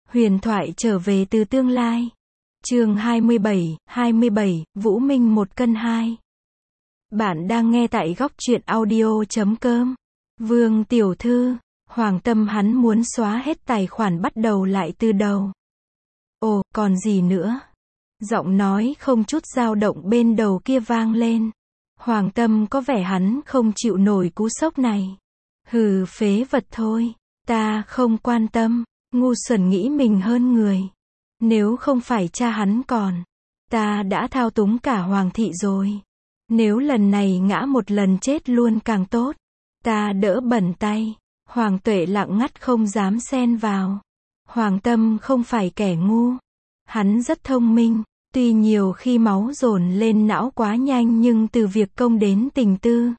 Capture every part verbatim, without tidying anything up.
Huyền thoại trở về từ tương lai. Chương hai mươi bảy, hai mươi bảy, Vũ Minh một cân hai. Bạn đang nghe tại góc truyện audio chấm com. Vương tiểu thư, Hoàng Tâm hắn muốn xóa hết tài khoản bắt đầu lại từ đầu. Ồ, còn gì nữa? Giọng nói không chút dao động bên đầu kia vang lên. Hoàng Tâm có vẻ hắn không chịu nổi cú sốc này. Hừ, phế vật thôi. Ta không quan tâm. Ngu xuẩn nghĩ mình hơn người. Nếu không phải cha hắn còn, ta đã thao túng cả Hoàng thị rồi. Nếu lần này ngã một lần chết luôn càng tốt. Ta đỡ bẩn tay. Hoàng Tuệ lặng ngắt không dám xen vào. Hoàng Tâm không phải kẻ ngu. Hắn rất thông minh. Tuy nhiều khi máu dồn lên não quá nhanh nhưng từ việc công đến tình tư,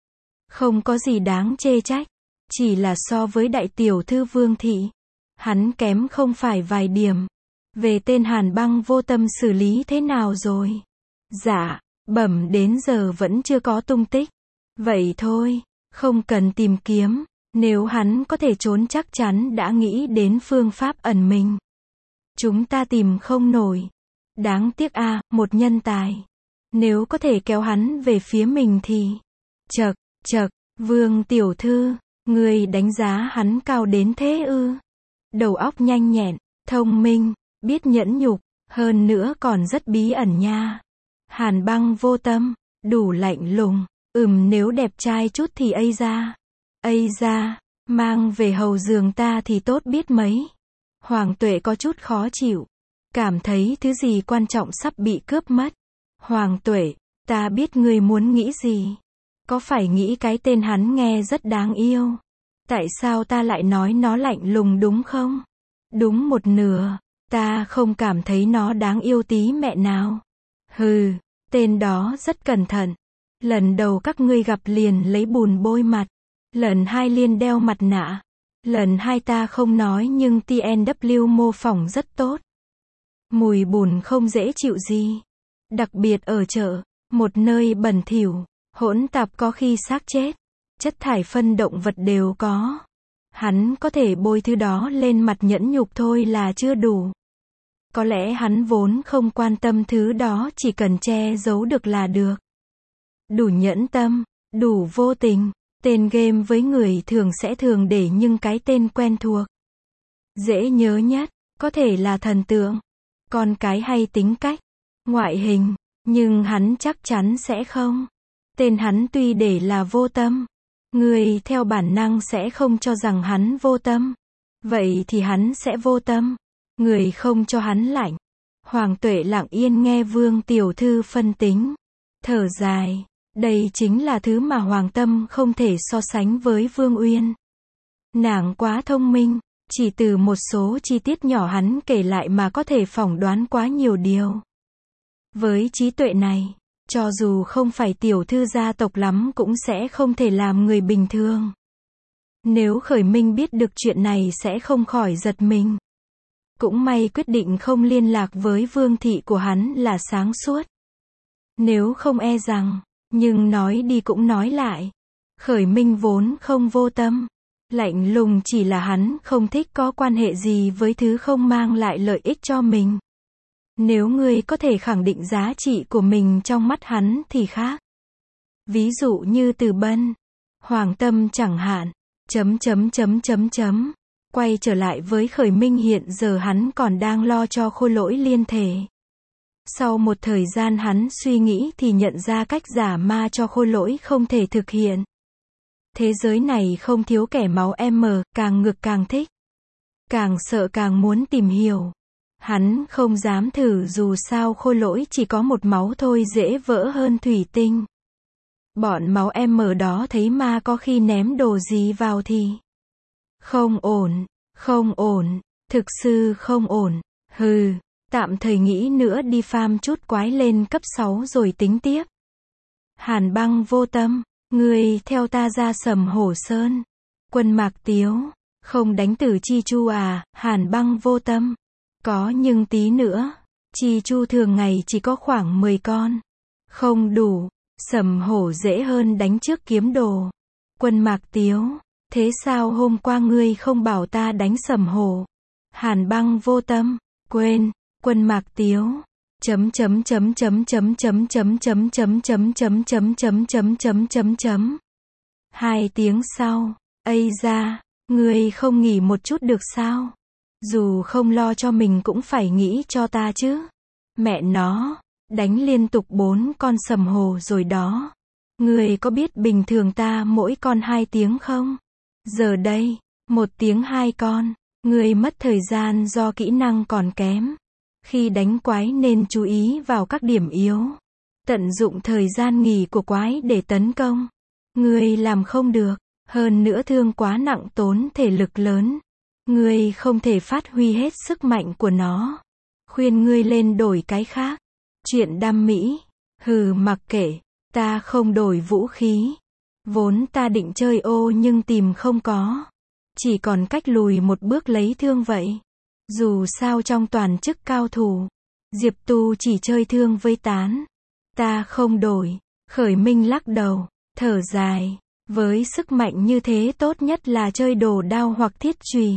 không có gì đáng chê trách. Chỉ là so với đại tiểu thư Vương thị, hắn kém không phải vài điểm. Về tên Hàn Băng vô tâm xử lý thế nào rồi? Dạ, bẩm đến giờ vẫn chưa có tung tích. Vậy thôi, không cần tìm kiếm. Nếu hắn có thể trốn chắc chắn đã nghĩ đến phương pháp ẩn mình. Chúng ta tìm không nổi. Đáng tiếc a, à, một nhân tài. Nếu có thể kéo hắn về phía mình thì... Chậc, chậc, Vương tiểu thư, người đánh giá hắn cao đến thế ư? Đầu óc nhanh nhẹn, thông minh, biết nhẫn nhục, hơn nữa còn rất bí ẩn nha. Hàn Băng vô tâm, đủ lạnh lùng, ừm nếu đẹp trai chút thì ây ra. Ây ra, mang về hầu giường ta thì tốt biết mấy. Hoàng Tuệ có chút khó chịu. Cảm thấy thứ gì quan trọng sắp bị cướp mất. Hoàng Tuệ, ta biết ngươi muốn nghĩ gì. Có phải nghĩ cái tên hắn nghe rất đáng yêu? Tại sao ta lại nói nó lạnh lùng đúng không? Đúng một nửa, ta không cảm thấy nó đáng yêu tí mẹ nào. Hừ, tên đó rất cẩn thận. Lần đầu các ngươi gặp liền lấy bùn bôi mặt. Lần hai liền đeo mặt nạ. Lần hai ta không nói nhưng tê en vê mô phỏng rất tốt. Mùi bùn không dễ chịu gì. Đặc biệt ở chợ, một nơi bẩn thỉu, hỗn tạp có khi xác chết, chất thải phân động vật đều có. Hắn có thể bôi thứ đó lên mặt nhẫn nhục thôi là chưa đủ. Có lẽ hắn vốn không quan tâm thứ đó, chỉ cần che giấu được là được. Đủ nhẫn tâm, đủ vô tình. Tên game với người thường sẽ thường để những cái tên quen thuộc, dễ nhớ nhất, có thể là thần tượng, con cái hay tính cách, ngoại hình, nhưng hắn chắc chắn sẽ không. Tên hắn tuy để là vô tâm, người theo bản năng sẽ không cho rằng hắn vô tâm. Vậy thì hắn sẽ vô tâm. Người không cho hắn lạnh. Hoàng Tuệ lặng yên nghe Vương tiểu thư phân tính. Thở dài. Đây chính là thứ mà Hoàng Tâm không thể so sánh với Vương Uyên. Nàng quá thông minh. Chỉ từ một số chi tiết nhỏ hắn kể lại mà có thể phỏng đoán quá nhiều điều. Với trí tuệ này, cho dù không phải tiểu thư gia tộc lắm cũng sẽ không thể làm người bình thường. Nếu Khởi Minh biết được chuyện này sẽ không khỏi giật mình. Cũng may quyết định không liên lạc với Vương thị của hắn là sáng suốt. Nếu không e rằng, nhưng nói đi cũng nói lại. Khởi Minh vốn không vô tâm. Lạnh lùng chỉ là hắn không thích có quan hệ gì với thứ không mang lại lợi ích cho mình. Nếu ngươi có thể khẳng định giá trị của mình trong mắt hắn thì khác. Ví dụ như Từ Bân, Hoàng Tâm chẳng hạn. Chấm chấm chấm chấm chấm. Quay trở lại với Khởi Minh, hiện giờ hắn còn đang lo cho Khôi Lỗi liên thể. Sau một thời gian hắn suy nghĩ thì nhận ra cách giả ma cho Khôi Lỗi không thể thực hiện. Thế giới này không thiếu kẻ máu M, càng ngược càng thích. Càng sợ càng muốn tìm hiểu. Hắn không dám thử dù sao Khôi Lỗi chỉ có một máu thôi, dễ vỡ hơn thủy tinh. Bọn máu M đó thấy ma có khi ném đồ gì vào thì... Không ổn, không ổn, thực sự không ổn. Hừ, tạm thời nghĩ nữa đi farm chút quái lên cấp sáu rồi tính tiếp. Hàn Băng vô tâm. Người theo ta ra Sầm Hổ Sơn. Quân Mạc Tiếu. Không đánh tử Chi Chu à? Hàn Băng vô tâm. Có nhưng tí nữa. Chi Chu thường ngày chỉ có khoảng mười con. Không đủ. Sầm Hổ dễ hơn đánh trước kiếm đồ. Quân Mạc Tiếu. Thế sao hôm qua ngươi không bảo ta đánh Sầm Hổ? Hàn Băng vô tâm, quên, Quân Mạc Tiếu. Chấm chấm chấm chấm chấm chấm chấm chấm chấm chấm chấm chấm chấm chấm chấm chấm chấm. Hai tiếng sau, ây da, ngươi không nghỉ một chút được sao? Dù không lo cho mình cũng phải nghĩ cho ta chứ. Mẹ nó, đánh liên tục bốn con sầm hồ rồi đó. Ngươi có biết bình thường ta mỗi con hai tiếng không? Giờ đây, một tiếng hai con. Ngươi mất thời gian do kỹ năng còn kém. Khi đánh quái nên chú ý vào các điểm yếu. Tận dụng thời gian nghỉ của quái để tấn công. Ngươi làm không được. Hơn nữa thương quá nặng tốn thể lực lớn. Ngươi không thể phát huy hết sức mạnh của nó. Khuyên ngươi lên đổi cái khác. Chuyện đam mỹ. Hừ, mặc kệ. Ta không đổi vũ khí. Vốn ta định chơi ô nhưng tìm không có. Chỉ còn cách lùi một bước lấy thương vậy. Dù sao trong toàn chức cao thủ, Diệp Tu chỉ chơi thương với tán. Ta không đổi. Khởi Minh lắc đầu, thở dài. Với sức mạnh như thế tốt nhất là chơi đồ đao hoặc thiết chùy.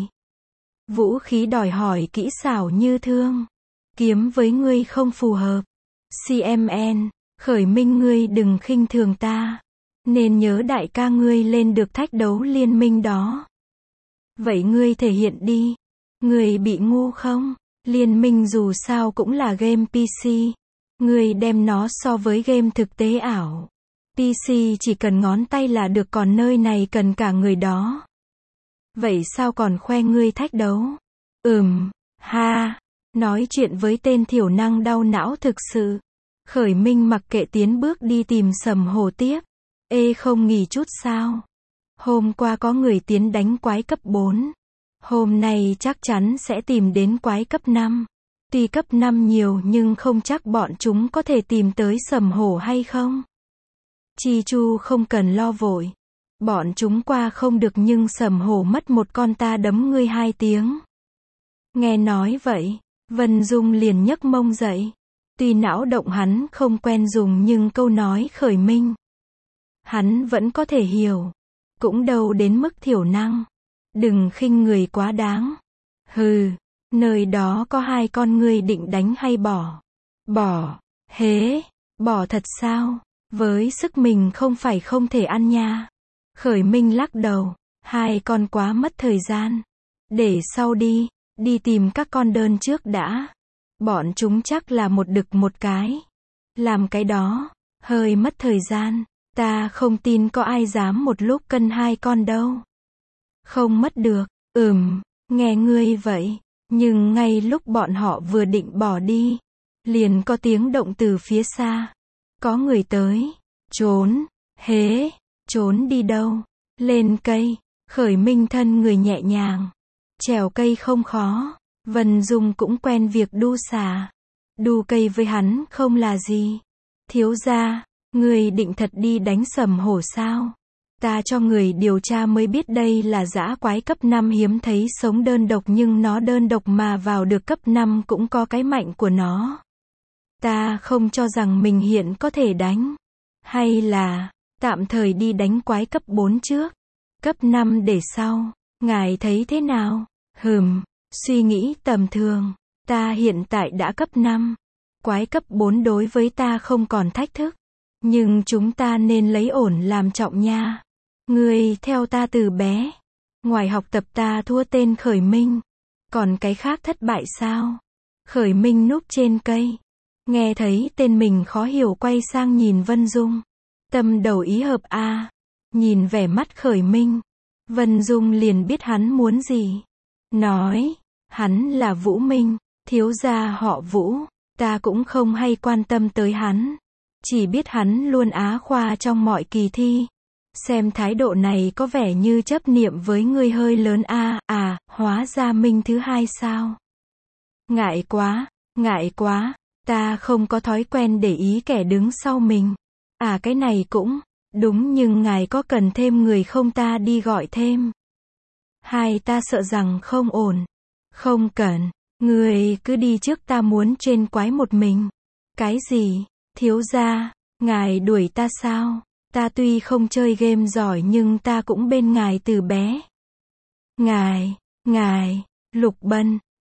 Vũ khí đòi hỏi kỹ xảo như thương, kiếm với ngươi không phù hợp. xê em en, Khởi Minh ngươi đừng khinh thường ta. Nên nhớ đại ca ngươi lên được thách đấu liên minh đó. Vậy ngươi thể hiện đi. Ngươi bị ngu không? Liên minh dù sao cũng là game pê xê. Ngươi đem nó so với game thực tế ảo. pê xê chỉ cần ngón tay là được, còn nơi này cần cả người đó. Vậy sao còn khoe ngươi thách đấu? Ừm, ha, nói chuyện với tên thiểu năng đau não thực sự. Khởi Minh mặc kệ tiến bước đi tìm sầm hồ tiếp. Ê, không nghỉ chút sao? Hôm qua có người tiến đánh quái cấp bốn. Hôm nay chắc chắn sẽ tìm đến quái cấp năm. Tuy cấp năm nhiều nhưng không chắc bọn chúng có thể tìm tới sầm hổ hay không. Chi Chu không cần lo vội. Bọn chúng qua không được nhưng sầm hổ mất một con ta đấm ngươi hai tiếng. Nghe nói vậy, Vân Dung liền nhấc mông dậy. Tuy não động hắn không quen dùng nhưng câu nói Khởi Minh hắn vẫn có thể hiểu. Cũng đâu đến mức thiểu năng. Đừng khinh người quá đáng. Hừ, nơi đó có hai con ngươi định đánh hay bỏ? Bỏ. Hế, bỏ thật sao? Với sức mình không phải không thể ăn nha. Khởi Minh lắc đầu. Hai con quá mất thời gian. Để sau đi, đi tìm các con đơn trước đã. Bọn chúng chắc là một đực một cái. Làm cái đó, hơi mất thời gian. Ta không tin có ai dám một lúc cân hai con đâu. Không mất được. Ừm, nghe ngươi vậy. Nhưng ngay lúc bọn họ vừa định bỏ đi, liền có tiếng động từ phía xa. Có người tới. Trốn. Hế, trốn đi đâu? Lên cây. Khởi Minh thân người nhẹ nhàng. Trèo cây không khó. Vân Dung cũng quen việc đu xà. Đu cây với hắn không là gì. Thiếu gia, người định thật đi đánh sầm hổ sao? Ta cho người điều tra mới biết đây là dã quái cấp năm hiếm thấy sống đơn độc, nhưng nó đơn độc mà vào được cấp năm cũng có cái mạnh của nó. Ta không cho rằng mình hiện có thể đánh. Hay là, tạm thời đi đánh quái cấp bốn trước. Cấp năm để sau. Ngài thấy thế nào? Hừm, suy nghĩ tầm thường. Ta hiện tại đã cấp năm. Quái cấp bốn đối với ta không còn thách thức. Nhưng chúng ta nên lấy ổn làm trọng nha. Ngươi theo ta từ bé. Ngoài học tập ta thua tên Khởi Minh. Còn cái khác thất bại sao? Khởi Minh núp trên cây. Nghe thấy tên mình khó hiểu quay sang nhìn Vân Dung. Tâm đầu ý hợp a. À. Nhìn vẻ mắt Khởi Minh. Vân Dung liền biết hắn muốn gì. Nói. Hắn là Vũ Minh. Thiếu gia họ Vũ. Ta cũng không hay quan tâm tới hắn. Chỉ biết hắn luôn á khoa trong mọi kỳ thi. Xem thái độ này có vẻ như chấp niệm với ngươi hơi lớn a. À, à, hóa ra Minh thứ hai sao? Ngại quá, ngại quá. Ta không có thói quen để ý kẻ đứng sau mình. À, cái này cũng đúng, nhưng ngài có cần thêm người không, ta đi gọi thêm. Hai, ta sợ rằng không ổn. Không cần, người cứ đi trước, ta muốn trên quái một mình. Cái gì? Thiếu gia, ngài đuổi ta sao? Ta tuy không chơi game giỏi nhưng ta cũng bên ngài từ bé. Ngài, ngài, Lục Bân,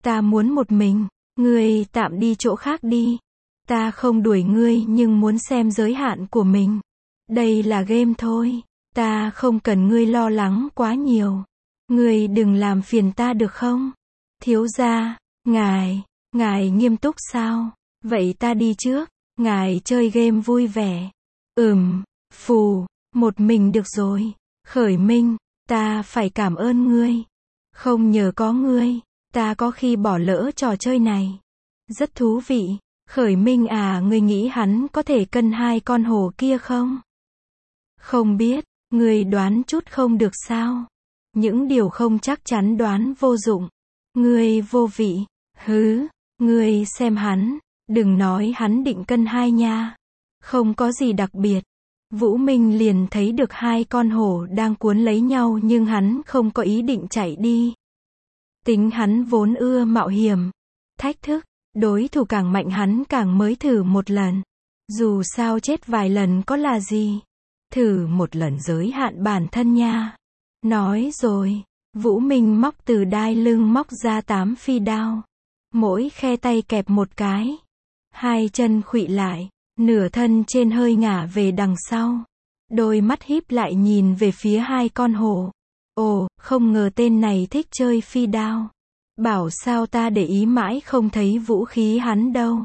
Ta muốn một mình. Ngươi tạm đi chỗ khác đi. Ta không đuổi ngươi nhưng muốn xem giới hạn của mình. Đây là game thôi. Ta không cần ngươi lo lắng quá nhiều. Ngươi đừng làm phiền ta được không? Thiếu gia, ngài, ngài nghiêm túc sao? Vậy ta đi trước. Ngài chơi game vui vẻ. Ừm, phù, một mình được rồi. Khởi Minh, ta phải cảm ơn ngươi. Không nhờ có ngươi, ta có khi bỏ lỡ trò chơi này. Rất thú vị. Khởi Minh à, ngươi nghĩ hắn có thể cân hai con hổ kia không? Không biết, ngươi đoán chút không được sao? Những điều không chắc chắn đoán vô dụng. Ngươi vô vị. Hứ, ngươi xem hắn, đừng nói hắn định cân hai nha. Không có gì đặc biệt. Vũ Minh liền thấy được hai con hổ đang cuốn lấy nhau nhưng hắn không có ý định chạy đi. Tính hắn vốn ưa mạo hiểm, thách thức, đối thủ càng mạnh hắn càng mới thử một lần. Dù sao chết vài lần có là gì. Thử một lần giới hạn bản thân nha. Nói rồi, Vũ Minh móc từ đai lưng móc ra tám phi đao. Mỗi khe tay kẹp một cái. Hai chân khuỵu lại, nửa thân trên hơi ngả về đằng sau. Đôi mắt híp lại nhìn về phía hai con hổ. Ồ, không ngờ tên này thích chơi phi đao. Bảo sao ta để ý mãi không thấy vũ khí hắn đâu.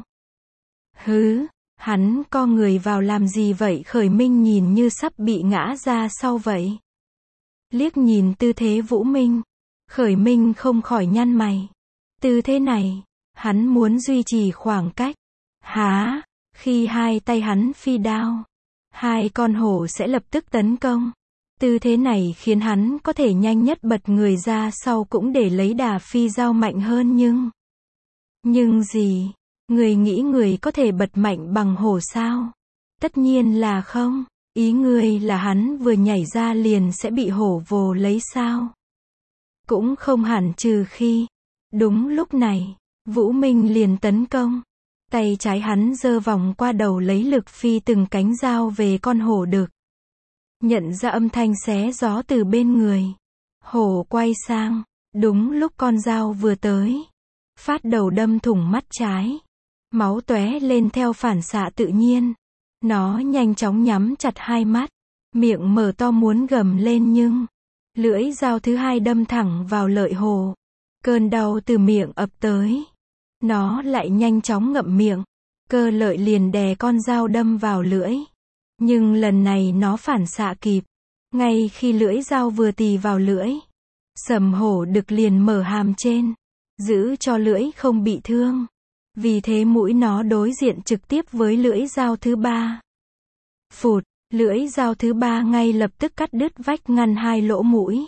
Hứ, hắn co người vào làm gì vậy? Khởi Minh nhìn như sắp bị ngã ra sau vậy. Liếc nhìn tư thế Vũ Minh, Khởi Minh không khỏi nhăn mày. Tư thế này, hắn muốn duy trì khoảng cách. Hả? Khi hai tay hắn phi đao, hai con hổ sẽ lập tức tấn công. Tư thế này khiến hắn có thể nhanh nhất bật người ra sau cũng để lấy đà phi dao mạnh hơn nhưng... Nhưng gì? Người nghĩ người có thể bật mạnh bằng hổ sao? Tất nhiên là không. Ý người là hắn vừa nhảy ra liền sẽ bị hổ vồ lấy sao? Cũng không hẳn, trừ khi... Đúng lúc này, Vũ Minh liền tấn công. Tay trái hắn giơ vòng qua đầu lấy lực phi từng cánh dao về con hổ đực. Nhận ra âm thanh xé gió từ bên người. Hổ quay sang, đúng lúc con dao vừa tới. Phát đầu đâm thủng mắt trái. Máu tóe lên theo phản xạ tự nhiên. Nó nhanh chóng nhắm chặt hai mắt. Miệng mở to muốn gầm lên nhưng... Lưỡi dao thứ hai đâm thẳng vào lợi hổ. Cơn đau từ miệng ập tới. Nó lại nhanh chóng ngậm miệng. Cơ lợi liền đè con dao đâm vào lưỡi. Nhưng lần này nó phản xạ kịp. Ngay khi lưỡi dao vừa tì vào lưỡi, Sầm hổ đực liền mở hàm trên, giữ cho lưỡi không bị thương. Vì thế mũi nó đối diện trực tiếp với lưỡi dao thứ ba. Phụt, lưỡi dao thứ ba ngay lập tức cắt đứt vách ngăn hai lỗ mũi.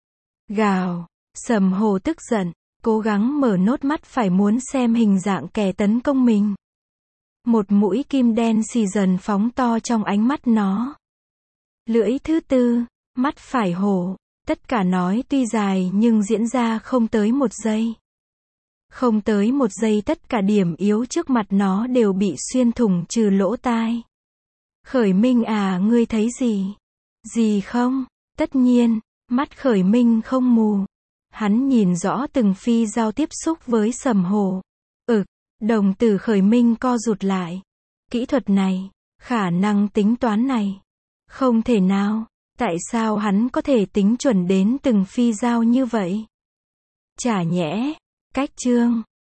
Gào, Sầm hổ tức giận, cố gắng mở nốt mắt phải muốn xem hình dạng kẻ tấn công mình. Một mũi kim đen xì dần phóng to trong ánh mắt nó. Lưỡi thứ tư, mắt phải hổ. Tất cả nói tuy dài nhưng diễn ra không tới một giây. Không tới một giây tất cả điểm yếu trước mặt nó đều bị xuyên thủng trừ lỗ tai. Khởi Minh à, ngươi thấy gì? Gì không? Tất nhiên, mắt Khởi Minh không mù. Hắn nhìn rõ từng phi dao tiếp xúc với Sầm hổ. Ực, đồng tử Khởi Minh co rụt lại. Kỹ thuật này, khả năng tính toán này. Không thể nào. Tại sao hắn có thể tính chuẩn đến từng phi dao như vậy? Chả nhẽ, cách chương